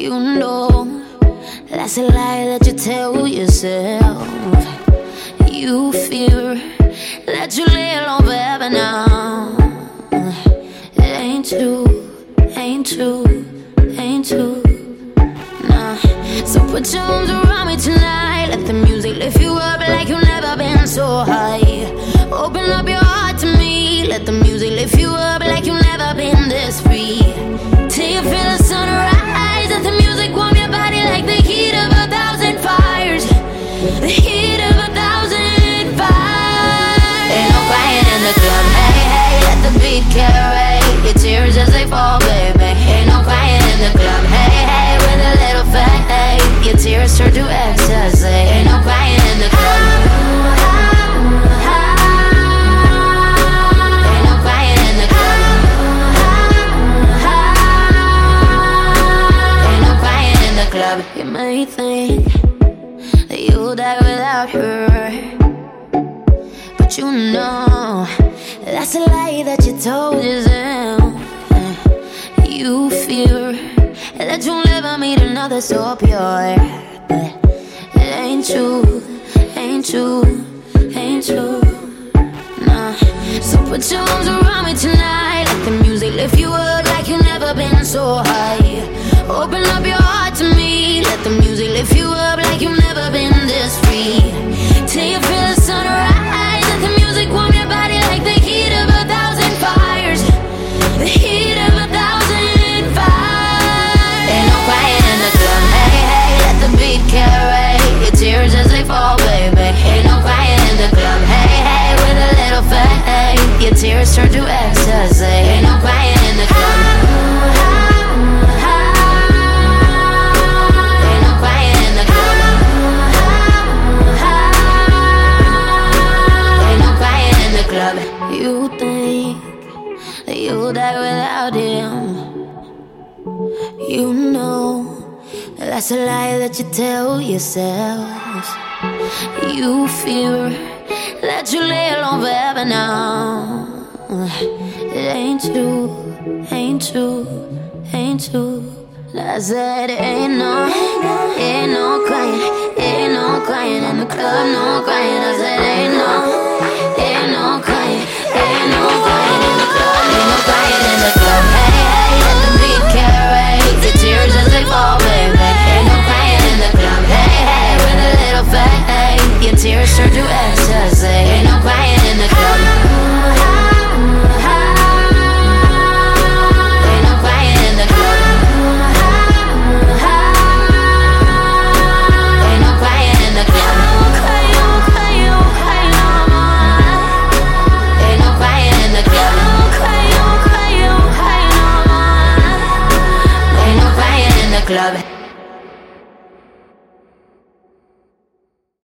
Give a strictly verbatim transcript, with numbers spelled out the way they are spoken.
You know that's a lie that you tell yourself. You fear that you lay alone forever now. It ain't true, ain't true, ain't true. Nah. So put your arms around me tonight. Let the music lift you up like you've never been so high. Open up your heart to me. Let the music lift you up like you've never been this free. Till you feel the sunrise. Let the music warm your body like the heat of a thousand fires. The heat of a thousand fires. Ain't no crying in the club. Hey, hey, let the beat carry your tears as they fall, baby. Ain't no crying in the club. Hey, hey, with a little faith, your tears turn to ecstasy. Ain't no crying in the club. Ain't no crying in the club. Ain't no crying in the club. You may think that you'll die without her, but you know that's a lie that you told yourself. You fear that you'll never meet another so pure, but it ain't true, ain't true, ain't true. Nah. So put your arms around me tonight. Let the music lift you up like you've never been so high. Open up your heart to me. Let the music lift you up like you've never been this free. Till you feel the sunrise. Let the music warm your body like the heat of a thousand fires. The heat of a thousand fires. Ain't no crying in the club. Hey, hey, let the beat carry your tears as they fall, baby. Ain't no crying in the club. Hey, hey, with a little faith, your tears turn to ecstasy. Ain't no crying in the club. Ain't no crying in the club. Ain't no crying in the club. You think that you'll die without him. You know that's a lie that you tell yourself. You fear that you lay alone forever now. It ain't true, ain't true, ain't true. I said ain't no, ain't no crying, ain't no crying in the club, no crying. I said ain't no, ain't no crying, ain't no crying in the club, ain't no crying in the club. Hey, hey, let the beat carry your tears as they fall, baby. Ain't no crying in the club. Hey, hey, with a little faith, your tears turn to ecstasy. Ain't no crying in the club. Ain't no crying in the club. Ain't no crying in the club. Ain't no crying in the club. Ain't no crying in the club.